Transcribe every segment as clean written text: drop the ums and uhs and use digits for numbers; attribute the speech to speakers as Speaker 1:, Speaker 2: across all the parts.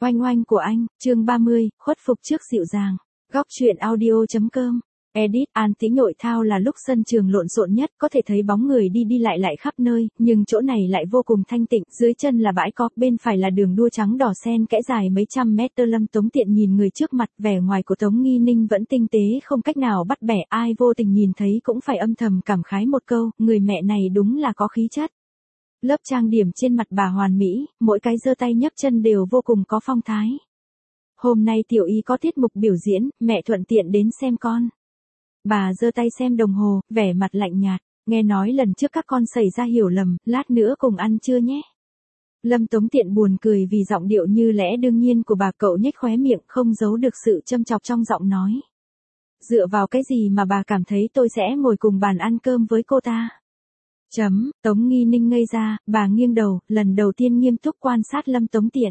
Speaker 1: Oanh oanh của anh, chương 30, khuất phục trước dịu dàng. Góc truyện audio.com. Edit, an tĩnh nội thao là lúc sân trường lộn xộn nhất, có thể thấy bóng người đi đi lại khắp nơi, nhưng chỗ này lại vô cùng thanh tịnh, dưới chân là bãi cỏ, bên phải là đường đua trắng đỏ xen kẽ dài mấy trăm mét. Lâm Tống Tiện nhìn người trước mặt, vẻ ngoài của Tống Nghi Ninh vẫn tinh tế không cách nào bắt bẻ, ai vô tình nhìn thấy cũng phải âm thầm cảm khái một câu, người mẹ này đúng là có khí chất. Lớp trang điểm trên mặt bà hoàn mỹ, mỗi cái giơ tay nhấc chân đều vô cùng có phong thái. Hôm nay Tiểu Y có tiết mục biểu diễn, mẹ thuận tiện đến xem con. Bà giơ tay xem đồng hồ, vẻ mặt lạnh nhạt, nghe nói lần trước các con xảy ra hiểu lầm, lát nữa cùng ăn trưa nhé. Lâm Tống Tiện buồn cười vì giọng điệu như lẽ đương nhiên của bà, cậu nhếch khóe miệng không giấu được sự châm chọc trong giọng nói. Dựa vào cái gì mà bà cảm thấy tôi sẽ ngồi cùng bàn ăn cơm với cô ta? Tống Nghi Ninh ngây ra, bà nghiêng đầu, lần đầu tiên nghiêm túc quan sát Lâm Tống Tiện.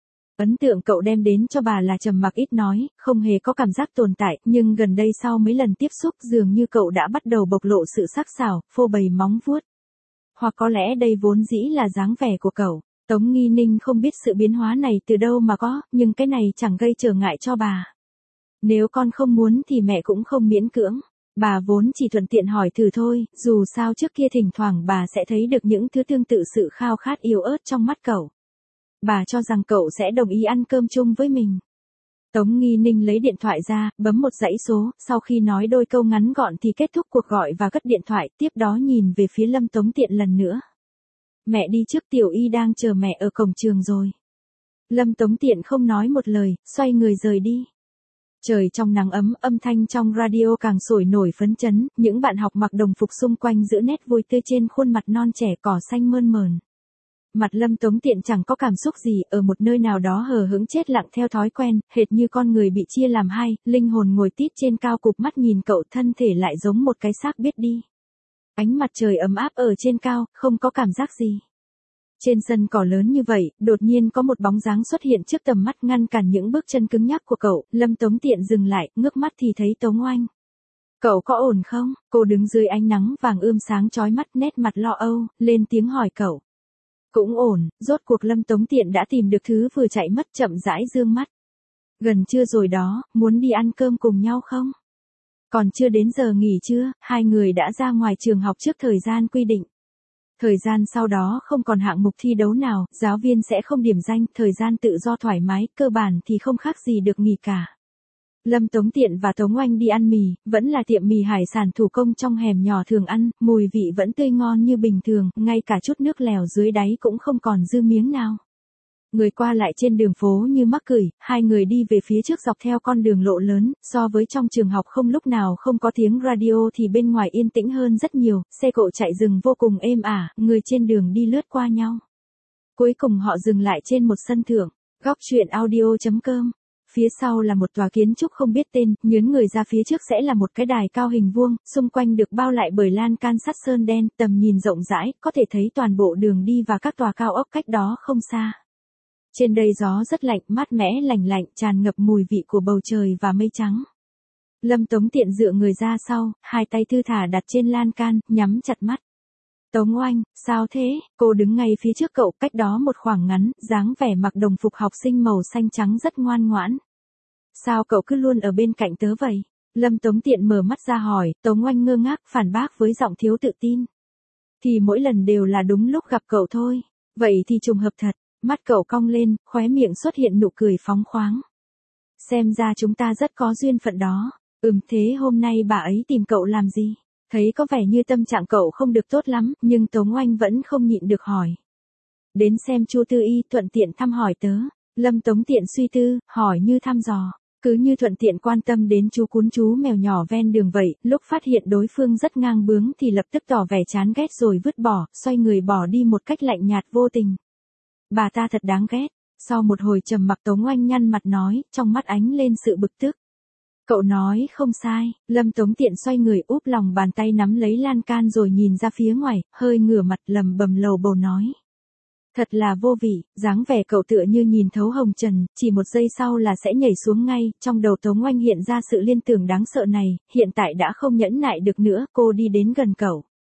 Speaker 1: Ấn tượng cậu đem đến cho bà là trầm mặc ít nói, không hề có cảm giác tồn tại, nhưng gần đây sau mấy lần tiếp xúc dường như cậu đã bắt đầu bộc lộ sự sắc sảo, phô bày móng vuốt. Hoặc có lẽ đây vốn dĩ là dáng vẻ của cậu. Tống Nghi Ninh không biết sự biến hóa này từ đâu mà có, nhưng cái này chẳng gây trở ngại cho bà. Nếu con không muốn thì mẹ cũng không miễn cưỡng. Bà vốn chỉ thuận tiện hỏi thử thôi, dù sao trước kia thỉnh thoảng bà sẽ thấy được những thứ tương tự sự khao khát yếu ớt trong mắt cậu. Bà cho rằng cậu sẽ đồng ý ăn cơm chung với mình. Tống Nghi Ninh lấy điện thoại ra, bấm một dãy số, sau khi nói đôi câu ngắn gọn thì kết thúc cuộc gọi và cất điện thoại, tiếp đó nhìn về phía Lâm Tống Tiện lần nữa. Mẹ đi trước, Tiểu Y đang chờ mẹ ở cổng trường rồi. Lâm Tống Tiện không nói một lời, xoay người rời đi. Trời trong nắng ấm, âm thanh trong radio càng sôi nổi phấn chấn, những bạn học mặc đồng phục xung quanh giữ nét vui tươi trên khuôn mặt non trẻ, cỏ xanh mơn mởn. Mặt Lâm Tống Tiện chẳng có cảm xúc gì, ở một nơi nào đó hờ hững chết lặng theo thói quen, hệt như con người bị chia làm hai, linh hồn ngồi tít trên cao cụp mắt nhìn cậu, thân thể lại giống một cái xác biết đi. Ánh mặt trời ấm áp ở trên cao, không có cảm giác gì. Trên sân cỏ lớn như vậy, đột nhiên có một bóng dáng xuất hiện trước tầm mắt ngăn cản những bước chân cứng nhắc của cậu, Lâm Tống Tiện dừng lại, ngước mắt thì thấy Tống Oanh. Cậu có ổn không? Cô đứng dưới ánh nắng vàng ươm sáng chói mắt, nét mặt lo âu, lên tiếng hỏi cậu. Cũng ổn, rốt cuộc Lâm Tống Tiện đã tìm được thứ vừa chạy mất, chậm rãi dương mắt. Gần trưa rồi đó, muốn đi ăn cơm cùng nhau không? Còn chưa đến giờ nghỉ trưa, hai người đã ra ngoài trường học trước thời gian quy định. Thời gian sau đó không còn hạng mục thi đấu nào, giáo viên sẽ không điểm danh, thời gian tự do thoải mái, cơ bản thì không khác gì được nghỉ cả. Lâm Tống Tiện và Tống Oanh đi ăn mì, vẫn là tiệm mì hải sản thủ công trong hẻm nhỏ thường ăn, mùi vị vẫn tươi ngon như bình thường, ngay cả chút nước lèo dưới đáy cũng không còn dư miếng nào. Người qua lại trên đường phố như mắc cười, hai người đi về phía trước dọc theo con đường lộ lớn, so với trong trường học không lúc nào không có tiếng radio thì bên ngoài yên tĩnh hơn rất nhiều, xe cộ chạy dừng vô cùng êm ả, người trên đường đi lướt qua nhau. Cuối cùng họ dừng lại trên một sân thượng, góc truyện audio.com. Phía sau là một tòa kiến trúc không biết tên, nhướng người ra phía trước sẽ là một cái đài cao hình vuông, xung quanh được bao lại bởi lan can sắt sơn đen, tầm nhìn rộng rãi, có thể thấy toàn bộ đường đi và các tòa cao ốc cách đó không xa. Trên đây gió rất lạnh, mát mẻ lạnh, tràn ngập mùi vị của bầu trời và mây trắng. Lâm Tống Tiện dựa người ra sau, hai tay thư thả đặt trên lan can, nhắm chặt mắt. Tống Oanh, sao thế? Cô đứng ngay phía trước cậu, cách đó một khoảng ngắn, dáng vẻ mặc đồng phục học sinh màu xanh trắng rất ngoan ngoãn. Sao cậu cứ luôn ở bên cạnh tớ vậy? Lâm Tống Tiện mở mắt ra hỏi, Tống Oanh ngơ ngác phản bác với giọng thiếu tự tin. Thì mỗi lần đều là đúng lúc gặp cậu thôi. Vậy thì trùng hợp thật. Mắt cậu cong lên, khóe miệng xuất hiện nụ cười phóng khoáng. Xem ra chúng ta rất có duyên phận đó. Thế hôm nay bà ấy tìm cậu làm gì? Thấy có vẻ như tâm trạng cậu không được tốt lắm, nhưng Tống Oanh vẫn không nhịn được hỏi. Đến xem Chu Tư Y, thuận tiện thăm hỏi tớ. Lâm Tống Tiện suy tư, hỏi như thăm dò. Cứ như thuận tiện quan tâm đến chú cún chú mèo nhỏ ven đường vậy, lúc phát hiện đối phương rất ngang bướng thì lập tức tỏ vẻ chán ghét rồi vứt bỏ, xoay người bỏ đi một cách lạnh nhạt vô tình. Bà ta thật đáng ghét. Sau một hồi trầm mặc Tống Oanh nhăn mặt nói, trong mắt ánh lên sự bực tức. Cậu nói không sai. Lâm Tống Tiện xoay người úp lòng bàn tay nắm lấy lan can rồi nhìn ra phía ngoài, hơi ngửa mặt lầm bầm lầu bầu nói. Thật là vô vị, dáng vẻ cậu tựa như nhìn thấu hồng trần, chỉ một giây sau là sẽ nhảy xuống ngay, trong đầu Tống Oanh hiện ra sự liên tưởng đáng sợ này, hiện tại đã không nhẫn nại được nữa, cô đi đến gần cậu.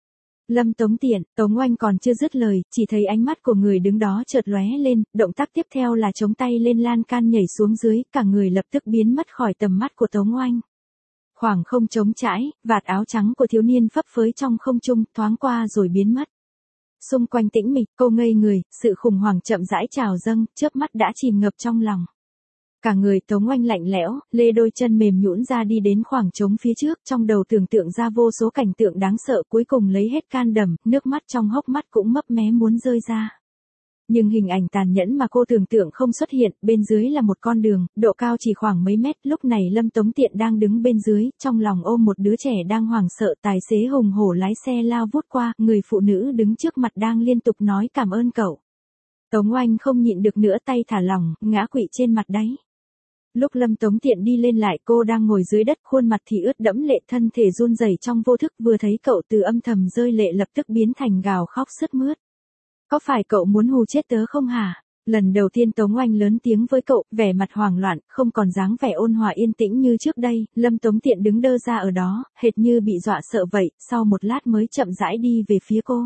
Speaker 1: Lâm Tống Tiện, Tống Oanh còn chưa dứt lời, chỉ thấy ánh mắt của người đứng đó chợt lóe lên, động tác tiếp theo là chống tay lên lan can nhảy xuống dưới, cả người lập tức biến mất khỏi tầm mắt của Tống Oanh. Khoảng không trống trải, vạt áo trắng của thiếu niên phấp phới trong không trung, thoáng qua rồi biến mất. Xung quanh tĩnh mịch, cô ngây người, sự khủng hoảng chậm rãi trào dâng, chớp mắt đã chìm ngập trong lòng. Cả người Tống Oanh lạnh lẽo, lê đôi chân mềm nhũn ra đi đến khoảng trống phía trước, trong đầu tưởng tượng ra vô số cảnh tượng đáng sợ, cuối cùng lấy hết can đảm, nước mắt trong hốc mắt cũng mấp mé muốn rơi ra. Nhưng hình ảnh tàn nhẫn mà cô tưởng tượng không xuất hiện, bên dưới là một con đường, độ cao chỉ khoảng mấy mét, lúc này Lâm Tống Tiện đang đứng bên dưới, trong lòng ôm một đứa trẻ đang hoảng sợ, tài xế hùng hổ lái xe lao vút qua, người phụ nữ đứng trước mặt đang liên tục nói cảm ơn cậu. Tống Oanh không nhịn được nữa, tay thả lỏng, ngã quỵ trên mặt đáy. Lúc Lâm Tống Tiện đi lên lại, cô đang ngồi dưới đất, khuôn mặt thì ướt đẫm lệ, thân thể run rẩy trong vô thức, vừa thấy cậu từ âm thầm rơi lệ lập tức biến thành gào khóc sướt mướt. Có phải cậu muốn hù chết tớ không hả? Lần đầu tiên Tống Oanh lớn tiếng với cậu, vẻ mặt hoảng loạn, không còn dáng vẻ ôn hòa yên tĩnh như trước đây, Lâm Tống Tiện đứng đơ ra ở đó, hệt như bị dọa sợ vậy, sau một lát mới chậm rãi đi về phía cô.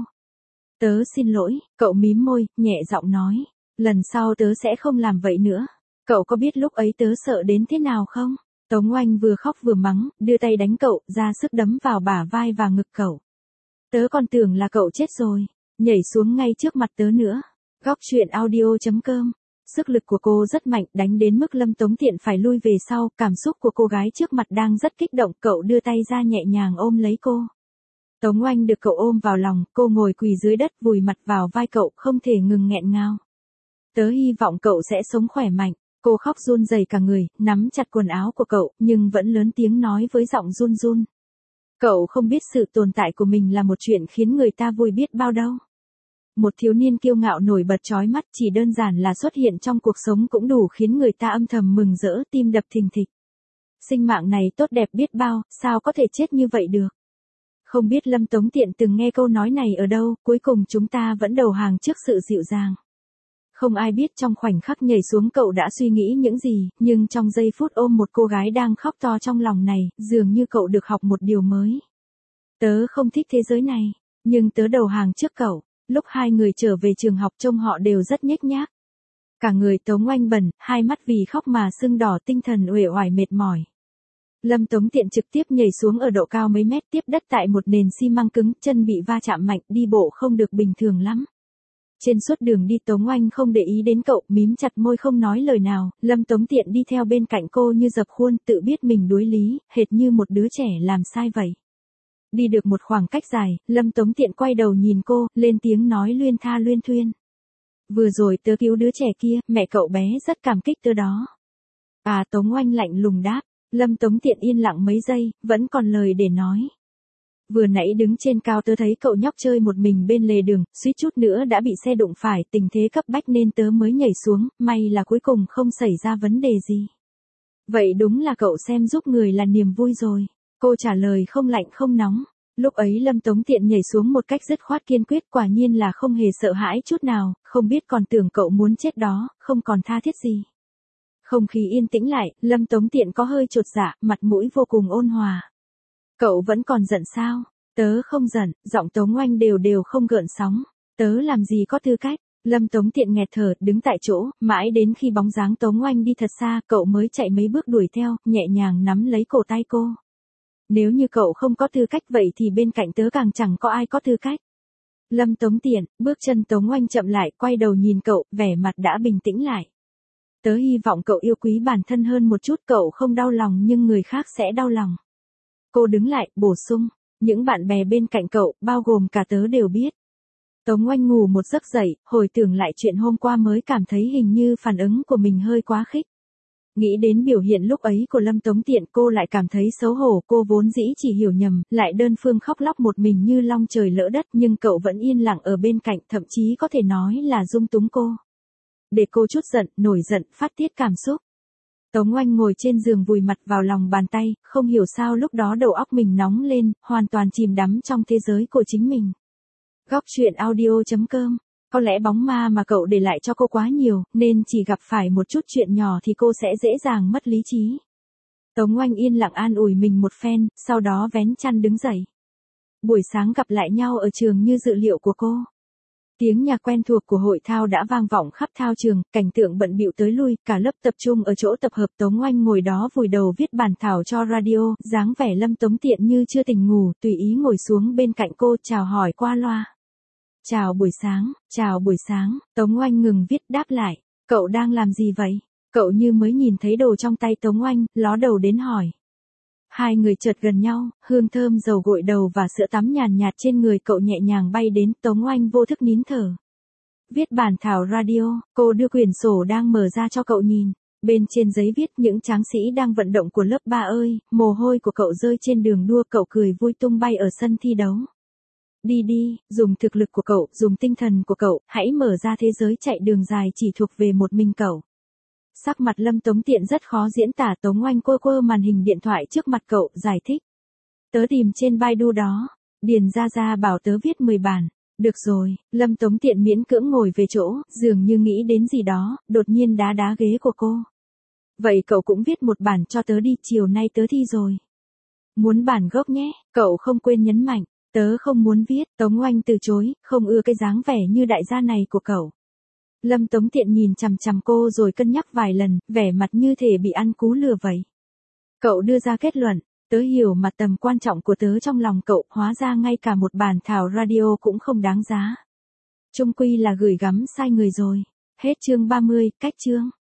Speaker 1: Tớ xin lỗi, cậu mím môi, nhẹ giọng nói, lần sau tớ sẽ không làm vậy nữa. Cậu có biết lúc ấy tớ sợ đến thế nào không? Tống Oanh vừa khóc vừa mắng, đưa tay đánh cậu, ra sức đấm vào bả vai và ngực cậu. Tớ còn tưởng là cậu chết rồi, nhảy xuống ngay trước mặt tớ nữa. Góc truyện audio.com. Sức lực của cô rất mạnh, đánh đến mức Lâm Tống Tiện phải lui về sau, cảm xúc của cô gái trước mặt đang rất kích động, cậu đưa tay ra nhẹ nhàng ôm lấy cô. Tống Oanh được cậu ôm vào lòng, cô ngồi quỳ dưới đất vùi mặt vào vai cậu, không thể ngừng nghẹn ngào. Tớ hy vọng cậu sẽ sống khỏe mạnh. Cô khóc run rẩy cả người, nắm chặt quần áo của cậu, nhưng vẫn lớn tiếng nói với giọng run run. Cậu không biết sự tồn tại của mình là một chuyện khiến người ta vui biết bao đâu. Một thiếu niên kiêu ngạo nổi bật chói mắt, chỉ đơn giản là xuất hiện trong cuộc sống cũng đủ khiến người ta âm thầm mừng rỡ, tim đập thình thịch. Sinh mạng này tốt đẹp biết bao, sao có thể chết như vậy được. Không biết Lâm Tống Tiện từng nghe câu nói này ở đâu, cuối cùng chúng ta vẫn đầu hàng trước sự dịu dàng. Không ai biết trong khoảnh khắc nhảy xuống cậu đã suy nghĩ những gì, nhưng trong giây phút ôm một cô gái đang khóc to trong lòng này, dường như cậu được học một điều mới. Tớ không thích thế giới này, nhưng tớ đầu hàng trước cậu. Lúc hai người trở về trường học trông họ đều rất nhếch nhác. Cả người Tống Oanh bần, hai mắt vì khóc mà sưng đỏ, tinh thần uể oải mệt mỏi. Lâm Tống Tiện trực tiếp nhảy xuống ở độ cao mấy mét, tiếp đất tại một nền xi măng cứng, chân bị va chạm mạnh, đi bộ không được bình thường lắm. Trên suốt đường đi Tống Oanh không để ý đến cậu, mím chặt môi không nói lời nào, Lâm Tống Tiện đi theo bên cạnh cô như dập khuôn, tự biết mình đối lý, hệt như một đứa trẻ làm sai vậy. Đi được một khoảng cách dài, Lâm Tống Tiện quay đầu nhìn cô, lên tiếng nói luyên tha luyên thuyên. Vừa rồi tớ cứu đứa trẻ kia, mẹ cậu bé rất cảm kích tớ đó. À, Tống Oanh lạnh lùng đáp, Lâm Tống Tiện yên lặng mấy giây, vẫn còn lời để nói. Vừa nãy đứng trên cao tớ thấy cậu nhóc chơi một mình bên lề đường, suýt chút nữa đã bị xe đụng phải, tình thế cấp bách nên tớ mới nhảy xuống, may là cuối cùng không xảy ra vấn đề gì. Vậy đúng là cậu xem giúp người là niềm vui rồi. Cô trả lời không lạnh không nóng. Lúc ấy Lâm Tống Tiện nhảy xuống một cách dứt khoát kiên quyết, quả nhiên là không hề sợ hãi chút nào, không biết còn tưởng cậu muốn chết đó, không còn tha thiết gì. Không khí yên tĩnh lại, Lâm Tống Tiện có hơi chột dạ, mặt mũi vô cùng ôn hòa. Cậu vẫn còn giận sao? Tớ không giận, giọng Tống Oanh đều đều không gợn sóng. Tớ làm gì có tư cách? Lâm Tống Tiện nghẹt thở, đứng tại chỗ, mãi đến khi bóng dáng Tống Oanh đi thật xa, cậu mới chạy mấy bước đuổi theo, nhẹ nhàng nắm lấy cổ tay cô. Nếu như cậu không có tư cách vậy thì bên cạnh tớ càng chẳng có ai có tư cách. Lâm Tống Tiện, bước chân Tống Oanh chậm lại, quay đầu nhìn cậu, vẻ mặt đã bình tĩnh lại. Tớ hy vọng cậu yêu quý bản thân hơn một chút, cậu không đau lòng nhưng người khác sẽ đau lòng. Cô đứng lại, bổ sung, những bạn bè bên cạnh cậu, bao gồm cả tớ đều biết. Tống Oanh ngủ một giấc dậy, hồi tưởng lại chuyện hôm qua mới cảm thấy hình như phản ứng của mình hơi quá khích. Nghĩ đến biểu hiện lúc ấy của Lâm Tống Tiện, cô lại cảm thấy xấu hổ, cô vốn dĩ chỉ hiểu nhầm, lại đơn phương khóc lóc một mình như long trời lỡ đất, nhưng cậu vẫn yên lặng ở bên cạnh, thậm chí có thể nói là dung túng cô. Để cô chút giận, nổi giận, phát tiết cảm xúc. Tống Oanh ngồi trên giường vùi mặt vào lòng bàn tay, không hiểu sao lúc đó đầu óc mình nóng lên, hoàn toàn chìm đắm trong thế giới của chính mình. Góc truyện audio.com. Có lẽ bóng ma mà cậu để lại cho cô quá nhiều, nên chỉ gặp phải một chút chuyện nhỏ thì cô sẽ dễ dàng mất lý trí. Tống Oanh yên lặng an ủi mình một phen, sau đó vén chăn đứng dậy. Buổi sáng gặp lại nhau ở trường như dự liệu của cô. Tiếng nhạc quen thuộc của hội thao đã vang vọng khắp thao trường, cảnh tượng bận bịu tới lui, cả lớp tập trung ở chỗ tập hợp. Tống Oanh ngồi đó vùi đầu viết bản thảo cho radio, dáng vẻ Lâm Tống Tiện như chưa tỉnh ngủ, tùy ý ngồi xuống bên cạnh cô, chào hỏi qua loa. Chào buổi sáng, Tống Oanh ngừng viết đáp lại, cậu đang làm gì vậy? Cậu như mới nhìn thấy đồ trong tay Tống Oanh, ló đầu đến hỏi. Hai người chợt gần nhau, hương thơm dầu gội đầu và sữa tắm nhàn nhạt trên người cậu nhẹ nhàng bay đến. Tống Oanh vô thức nín thở. Viết bản thảo radio, cô đưa quyển sổ đang mở ra cho cậu nhìn. Bên trên giấy viết những tráng sĩ đang vận động của lớp 3 ơi, mồ hôi của cậu rơi trên đường đua, cậu cười vui tung bay ở sân thi đấu. Đi đi, dùng thực lực của cậu, dùng tinh thần của cậu, hãy mở ra thế giới chạy đường dài chỉ thuộc về một mình cậu. Sắc mặt Lâm Tống Tiện rất khó diễn tả. Tống Oanh quơ màn hình điện thoại trước mặt cậu, giải thích. Tớ tìm trên Baidu đó. Điền ra bảo tớ viết 10 bản. Được rồi, Lâm Tống Tiện miễn cưỡng ngồi về chỗ, dường như nghĩ đến gì đó, đột nhiên đá ghế của cô. Vậy cậu cũng viết một bản cho tớ đi, chiều nay tớ thi rồi. Muốn bản gốc nhé, cậu không quên nhấn mạnh. Tớ không muốn viết. Tống Oanh từ chối, không ưa cái dáng vẻ như đại gia này của cậu. Lâm Tống Tiện nhìn chằm chằm cô rồi cân nhắc vài lần, vẻ mặt như thể bị ăn cú lừa vậy. Cậu đưa ra kết luận, tớ hiểu mà tầm quan trọng của tớ trong lòng cậu, hóa ra ngay cả một bản thảo radio cũng không đáng giá. Chung quy là gửi gắm sai người rồi. Hết chương 30, cách chương.